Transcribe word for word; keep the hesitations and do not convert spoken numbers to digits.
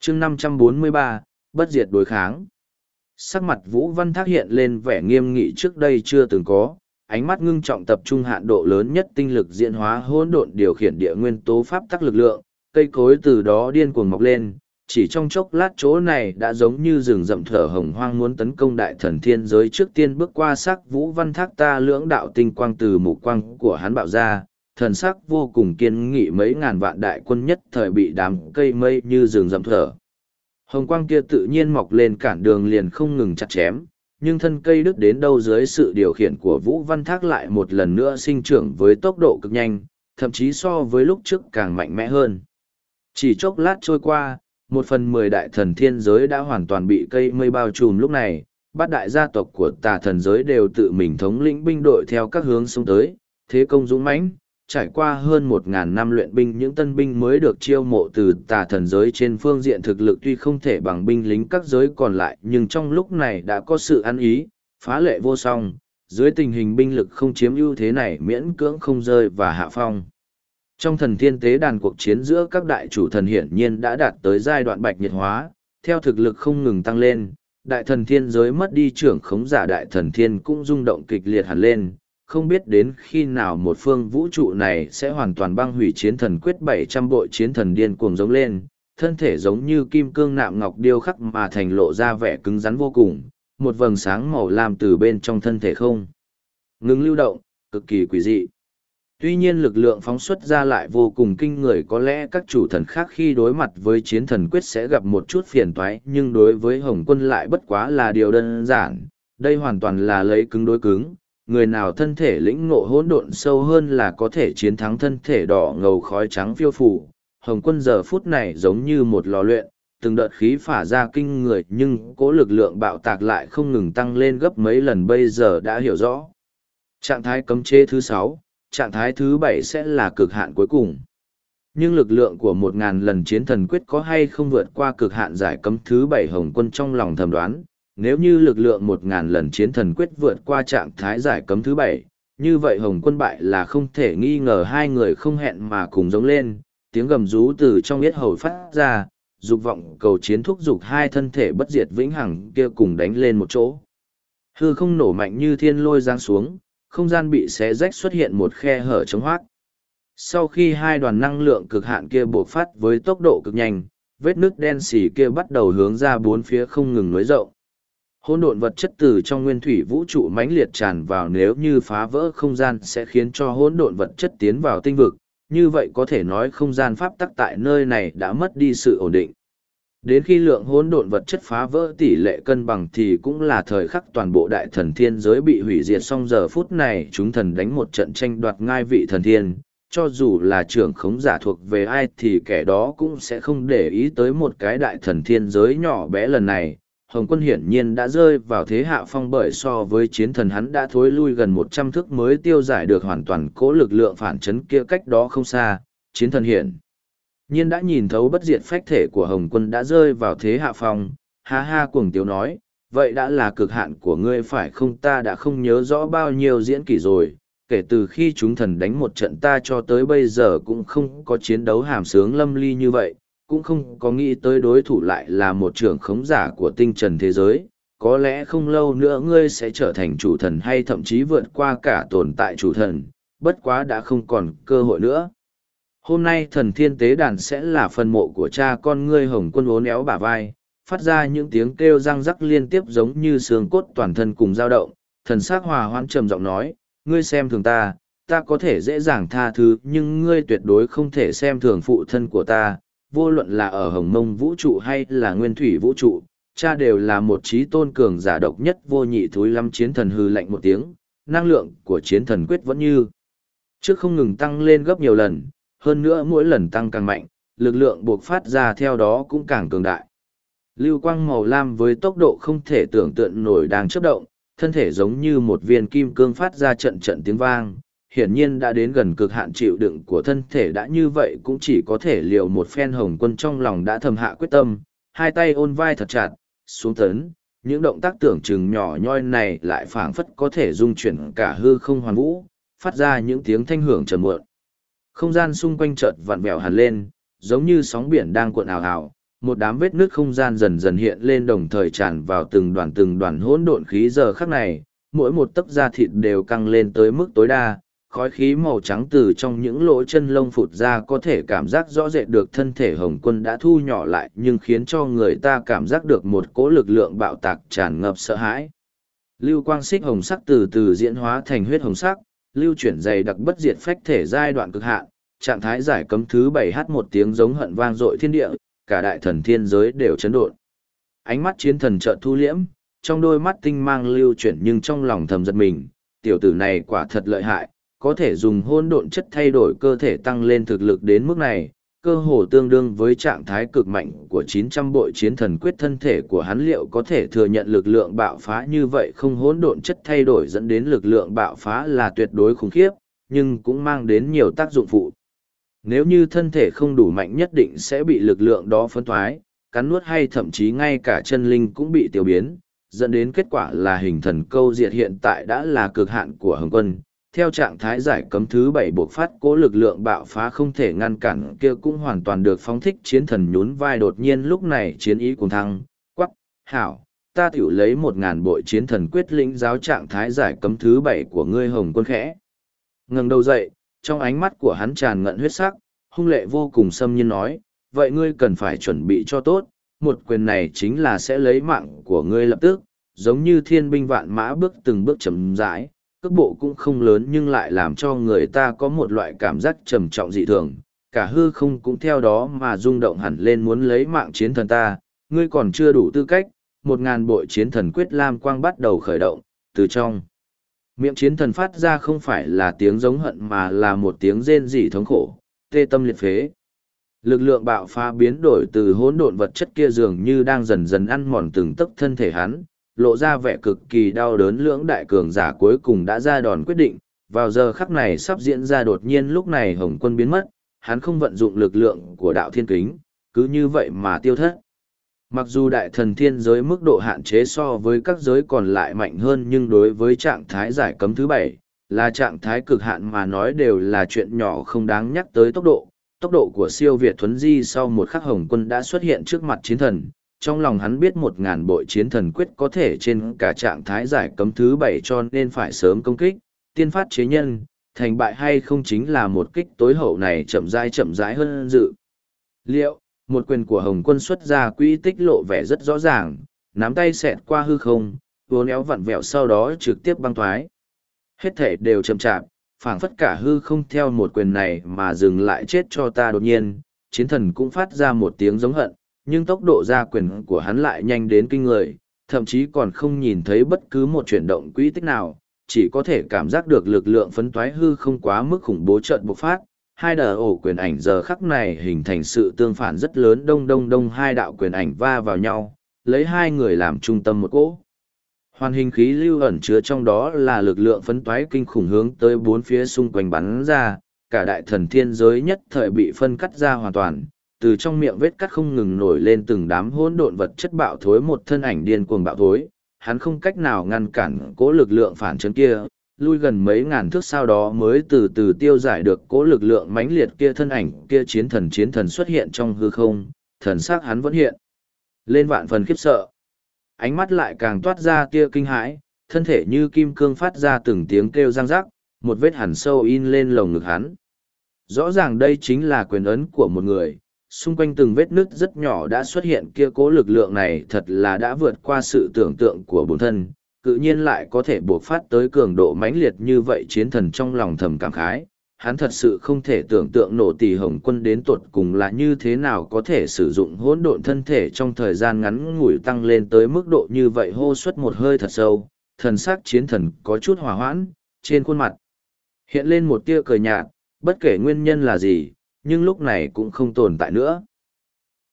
chương năm trăm bốn mươi ba, bất diệt đối kháng. Sắc mặt Vũ Văn Thác hiện lên vẻ nghiêm nghị trước đây chưa từng có, ánh mắt ngưng trọng tập trung hạn độ lớn nhất tinh lực diễn hóa hỗn độn điều khiển địa nguyên tố pháp tắc lực lượng, cây cối từ đó điên cuồng mọc lên, chỉ trong chốc lát chỗ này đã giống như rừng rậm thở hồng hoang muốn tấn công đại thần thiên giới. Trước tiên bước qua sắc Vũ Văn Thác ta lưỡng đạo tinh quang từ mục quang của hắn bạo ra, thần sắc vô cùng kiên nghị, mấy ngàn vạn đại quân nhất thời bị đám cây mây như rừng rậm thở hồng quang kia tự nhiên mọc lên cản đường liền không ngừng chặt chém, nhưng thân cây đứt đến đâu dưới sự điều khiển của Vũ Văn Thác lại một lần nữa sinh trưởng với tốc độ cực nhanh, thậm chí so với lúc trước càng mạnh mẽ hơn. Chỉ chốc lát trôi qua, một phần mười đại thần thiên giới đã hoàn toàn bị cây mây bao trùm. Lúc này, bát đại gia tộc của tà thần giới đều tự mình thống lĩnh binh đội theo các hướng xông tới, thế công dũng mãnh. Trải qua hơn một ngàn năm luyện binh, những tân binh mới được chiêu mộ từ tà thần giới trên phương diện thực lực tuy không thể bằng binh lính các giới còn lại, nhưng trong lúc này đã có sự ăn ý, phá lệ vô song. Dưới tình hình binh lực không chiếm ưu thế này, miễn cưỡng không rơi và hạ phong. Trong thần thiên tế đàn, cuộc chiến giữa các đại chủ thần hiển nhiên đã đạt tới giai đoạn bạch nhiệt hóa, theo thực lực không ngừng tăng lên, đại thần thiên giới mất đi trưởng khống giả đại thần thiên cũng rung động kịch liệt hẳn lên. Không biết đến khi nào một phương vũ trụ này sẽ hoàn toàn băng hủy. Chiến thần quyết bảy trăm bội chiến thần điên cuồng giống lên, thân thể giống như kim cương nạm ngọc điêu khắc mà thành, lộ ra vẻ cứng rắn vô cùng, một vầng sáng màu lam từ bên trong thân thể không ngừng lưu động, cực kỳ quỷ dị. Tuy nhiên lực lượng phóng xuất ra lại vô cùng kinh người, có lẽ các chủ thần khác khi đối mặt với chiến thần quyết sẽ gặp một chút phiền toái, nhưng đối với Hồng Quân lại bất quá là điều đơn giản, đây hoàn toàn là lấy cứng đối cứng. Người nào thân thể lĩnh ngộ hỗn độn sâu hơn là có thể chiến thắng thân thể đỏ ngầu khói trắng phiêu phù. Hồng Quân giờ phút này giống như một lò luyện, từng đợt khí phả ra kinh người, nhưng cố lực lượng bạo tạc lại không ngừng tăng lên gấp mấy lần. Bây giờ đã hiểu rõ, trạng thái cấm chế thứ sáu, trạng thái thứ bảy sẽ là cực hạn cuối cùng. Nhưng lực lượng của một ngàn lần chiến thần quyết có hay không vượt qua cực hạn giải cấm thứ bảy, Hồng Quân trong lòng thầm đoán. Nếu như lực lượng một ngàn lần chiến thần quyết vượt qua trạng thái giải cấm thứ bảy, như vậy Hồng Quân bại là không thể nghi ngờ. Hai người không hẹn mà cùng giống lên, tiếng gầm rú từ trong yết hầu phát ra, dục vọng cầu chiến thúc giục hai thân thể bất diệt vĩnh hằng kia cùng đánh lên một chỗ. Hư không nổ mạnh như thiên lôi giáng xuống, không gian bị xé rách, xuất hiện một khe hở trống hoác. Sau khi hai đoàn năng lượng cực hạn kia bộc phát với tốc độ cực nhanh, vết nước đen xì kia bắt đầu hướng ra bốn phía không ngừng nối rộng. Hỗn độn vật chất từ trong nguyên thủy vũ trụ mãnh liệt tràn vào, nếu như phá vỡ không gian sẽ khiến cho hỗn độn vật chất tiến vào tinh vực, như vậy có thể nói không gian pháp tắc tại nơi này đã mất đi sự ổn định. Đến khi lượng hỗn độn vật chất phá vỡ tỷ lệ cân bằng thì cũng là thời khắc toàn bộ đại thần thiên giới bị hủy diệt. Xong giờ phút này chúng thần đánh một trận tranh đoạt ngai vị thần thiên, cho dù là trưởng khống giả thuộc về ai thì kẻ đó cũng sẽ không để ý tới một cái đại thần thiên giới nhỏ bé. Lần này Hồng Quân hiển nhiên đã rơi vào thế hạ phong, bởi so với chiến thần hắn đã thối lui gần một trăm thước mới tiêu giải được hoàn toàn cố lực lượng phản chấn kia cách đó không xa. Chiến thần hiển nhiên đã nhìn thấu bất diệt phách thể của Hồng Quân đã rơi vào thế hạ phong, ha ha cuồng tiếu nói, vậy đã là cực hạn của ngươi phải không? Ta đã không nhớ rõ bao nhiêu diễn kỷ rồi, kể từ khi chúng thần đánh một trận ta cho tới bây giờ cũng không có chiến đấu hàm sướng lâm ly như vậy, cũng không có nghĩ tới đối thủ lại là một trưởng khống giả của tinh trần thế giới. Có lẽ không lâu nữa ngươi sẽ trở thành chủ thần hay thậm chí vượt qua cả tồn tại chủ thần, bất quá đã không còn cơ hội nữa. Hôm nay thần thiên tế đàn sẽ là phần mộ của cha con ngươi. Hồng Quân uốn éo bả vai, phát ra những tiếng kêu răng rắc liên tiếp giống như xương cốt toàn thân cùng dao động, thần sắc hòa hoãn trầm giọng nói, ngươi xem thường ta, ta có thể dễ dàng tha thứ, nhưng ngươi tuyệt đối không thể xem thường phụ thân của ta. Vô luận là ở Hồng Mông vũ trụ hay là Nguyên Thủy vũ trụ, cha đều là một trí tôn cường giả độc nhất vô nhị. Thúi lắm. Chiến thần hừ lạnh một tiếng, năng lượng của chiến thần quyết vẫn như trước không ngừng tăng lên gấp nhiều lần, hơn nữa mỗi lần tăng càng mạnh, lực lượng buộc phát ra theo đó cũng càng cường đại. Lưu quang màu lam với tốc độ không thể tưởng tượng nổi đang chớp động, thân thể giống như một viên kim cương phát ra trận trận tiếng vang, hiển nhiên đã đến gần cực hạn chịu đựng của thân thể. Đã như vậy cũng chỉ có thể liều một phen. Hồng Quân trong lòng đã thầm hạ quyết tâm, hai tay ôn vai thật chặt, xuống tấn, những động tác tưởng chừng nhỏ nhoi này lại phảng phất có thể dung chuyển cả hư không hoàn vũ, phát ra những tiếng thanh hưởng trầm muộn. Không gian xung quanh chợt vặn vẹo hẳn lên, giống như sóng biển đang cuộn ào ào, một đám vết nước không gian dần dần hiện lên đồng thời tràn vào từng đoàn từng đoàn hỗn độn khí giờ khắc này, mỗi một tấc da thịt đều căng lên tới mức tối đa, khói khí màu trắng từ trong những lỗ chân lông phụt ra có thể cảm giác rõ rệt được thân thể Hồng Quân đã thu nhỏ lại nhưng khiến cho người ta cảm giác được một cỗ lực lượng bạo tạc tràn ngập sợ hãi. Lưu quang xích hồng sắc từ từ diễn hóa thành huyết hồng sắc, lưu chuyển dày đặc bất diệt phách thể giai đoạn cực hạn, trạng thái giải cấm thứ bảy h một tiếng giống hận vang dội thiên địa, cả đại thần thiên giới đều chấn động. Ánh mắt chiến thần chợt thu liễm, trong đôi mắt tinh mang lưu chuyển nhưng trong lòng thầm giật mình, tiểu tử này quả thật lợi hại, có thể dùng hỗn độn chất thay đổi cơ thể tăng lên thực lực đến mức này, cơ hồ tương đương với trạng thái cực mạnh của chín trăm bội chiến thần quyết. Thân thể của hắn liệu có thể thừa nhận lực lượng bạo phá như vậy không? Hỗn độn chất thay đổi dẫn đến lực lượng bạo phá là tuyệt đối khủng khiếp, nhưng cũng mang đến nhiều tác dụng phụ. Nếu như thân thể không đủ mạnh nhất định sẽ bị lực lượng đó phân thoái, cắn nuốt hay thậm chí ngay cả chân linh cũng bị tiêu biến, dẫn đến kết quả là hình thần câu diệt. Hiện tại đã là cực hạn của Hồng Quân. Theo trạng thái giải cấm thứ bảy bộc phát, cố lực lượng bạo phá không thể ngăn cản kia cũng hoàn toàn được phóng thích. Chiến thần nhún vai, đột nhiên lúc này chiến ý cùng thăng, quắc, hảo, ta tiểu lấy một ngàn bội chiến thần quyết lĩnh giáo trạng thái giải cấm thứ bảy của ngươi. Hồng Quân khẽ ngẩng đầu dậy, trong ánh mắt của hắn tràn ngận huyết sắc, hung lệ vô cùng xâm nhiên nói, vậy ngươi cần phải chuẩn bị cho tốt, một quyền này chính là sẽ lấy mạng của ngươi lập tức, giống như thiên binh vạn mã bước từng bước chậm rãi. Cước bộ cũng không lớn nhưng lại làm cho người ta có một loại cảm giác trầm trọng dị thường, cả hư không cũng theo đó mà rung động hẳn lên. Muốn lấy mạng chiến thần ta, ngươi còn chưa đủ tư cách. Một ngàn bội chiến thần quyết lam quang bắt đầu khởi động, từ trong miệng chiến thần phát ra không phải là tiếng giống hận mà là một tiếng rên rỉ thống khổ, tê tâm liệt phế. Lực lượng bạo phá biến đổi từ hỗn độn vật chất kia dường như đang dần dần ăn mòn từng tấc thân thể hắn, lộ ra vẻ cực kỳ đau đớn. Lưỡng đại cường giả cuối cùng đã ra đòn quyết định, vào giờ khắc này sắp diễn ra. Đột nhiên lúc này Hồng Quân biến mất, hắn không vận dụng lực lượng của đạo thiên kính, cứ như vậy mà tiêu thất. Mặc dù đại thần thiên giới mức độ hạn chế so với các giới còn lại mạnh hơn, nhưng đối với trạng thái giải cấm thứ bảy, là trạng thái cực hạn mà nói đều là chuyện nhỏ không đáng nhắc tới. Tốc độ, tốc độ của siêu việt thuấn di. Sau một khắc Hồng Quân đã xuất hiện trước mặt chiến thần. Trong lòng hắn biết một ngàn bội chiến thần quyết có thể trên cả trạng thái giải cấm thứ bảy cho nên phải sớm công kích, tiên phát chế nhân, thành bại hay không chính là một kích tối hậu này chậm rãi chậm rãi hơn dự. Liệu, một quyền của Hồng Quân xuất ra quỹ tích lộ vẻ rất rõ ràng, nắm tay xẹt qua hư không, vốn éo vặn vẹo sau đó trực tiếp băng thoái. Hết thể đều chậm chạp, phảng phất cả hư không theo một quyền này mà dừng lại. Chết cho ta! Đột nhiên, chiến thần cũng phát ra một tiếng giống hận, nhưng tốc độ ra quyền của hắn lại nhanh đến kinh người, thậm chí còn không nhìn thấy bất cứ một chuyển động quỹ tích nào, chỉ có thể cảm giác được lực lượng phấn toái hư không quá mức khủng bố chợt bộc phát. Hai đờ ổ quyền ảnh giờ khắc này hình thành sự tương phản rất lớn, đông đông đông, hai đạo quyền ảnh va vào nhau, lấy hai người làm trung tâm một cỗ hoàn hình khí lưu ẩn chứa trong đó là lực lượng phấn toái kinh khủng hướng tới bốn phía xung quanh bắn ra, cả đại thần thiên giới nhất thời bị phân cắt ra hoàn toàn. Từ trong miệng vết cắt không ngừng nổi lên từng đám hỗn độn vật chất bạo thối, một thân ảnh điên cuồng bạo thối, hắn không cách nào ngăn cản cố lực lượng phản chấn kia, lui gần mấy ngàn thước sau đó mới từ từ tiêu giải được cố lực lượng mãnh liệt kia. Thân ảnh kia chiến thần chiến thần xuất hiện trong hư không, thần sắc hắn vẫn hiện lên vạn phần khiếp sợ, ánh mắt lại càng toát ra tia kinh hãi, thân thể như kim cương phát ra từng tiếng kêu răng rắc, một vết hằn sâu in lên lồng ngực hắn. Rõ ràng đây chính là quyền ấn của một người. Xung quanh từng vết nứt rất nhỏ đã xuất hiện kia, cố lực lượng này thật là đã vượt qua sự tưởng tượng của bổn thân, tự nhiên lại có thể buộc phát tới cường độ mãnh liệt như vậy. Chiến thần trong lòng thầm cảm khái, hắn thật sự không thể tưởng tượng nổ tỷ Hồng Quân đến tột cùng là như thế nào có thể sử dụng hỗn độn thân thể trong thời gian ngắn ngủi tăng lên tới mức độ như vậy. Hô suất một hơi thật sâu, thần sắc chiến thần có chút hòa hoãn, trên khuôn mặt hiện lên một tia cười nhạt, bất kể nguyên nhân là gì, nhưng lúc này cũng không tồn tại nữa.